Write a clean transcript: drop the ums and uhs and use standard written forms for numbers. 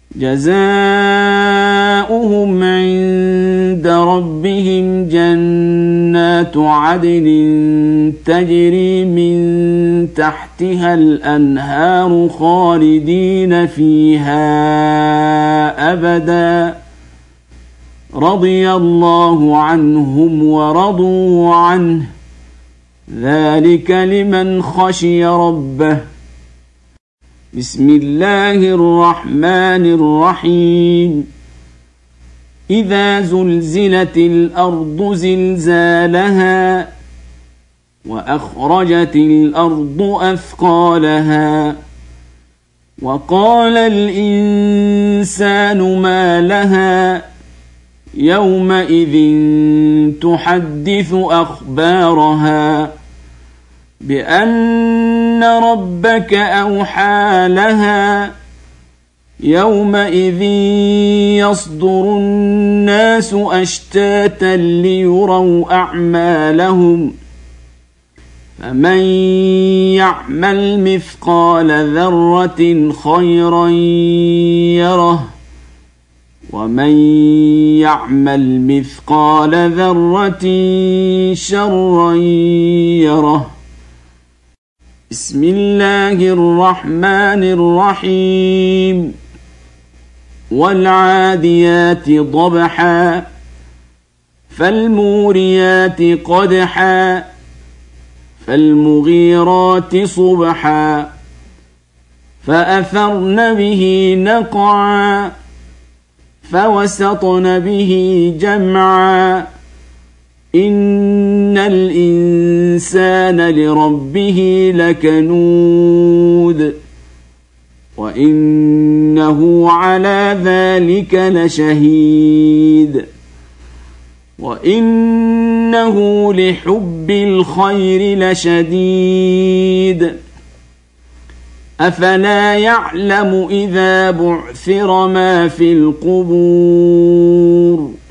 جزاؤهم عند ربهم جنات عدن تجري من تحتها الأنهار خالدين فيها أبدا رضي الله عنهم ورضوا عنه ذلك لمن خشي ربه. بسم الله الرحمن الرحيم إذا زلزلت الأرض زلزالها وأخرجت الأرض أثقالها وقال الإنسان ما لها يومئذ تحدث أخبارها بأن ربك أوحى لها يومئذ يصدر الناس أشتاتا ليروا أعمالهم فمن يعمل مثقال ذرة خيرا يره ومن يعمل مثقال ذرة شرا يره. بسم الله الرحمن الرحيم والعاديات ضبحا فالموريات قدحا فالمغيرات صبحا فأثرن به نقعا فوسطن به جمعا إن الإنسان لربه لكنود وإنه على ذلك لشهيد وإنه لحب الخير لشديد أفلا يعلم إذا بعثر ما في القبور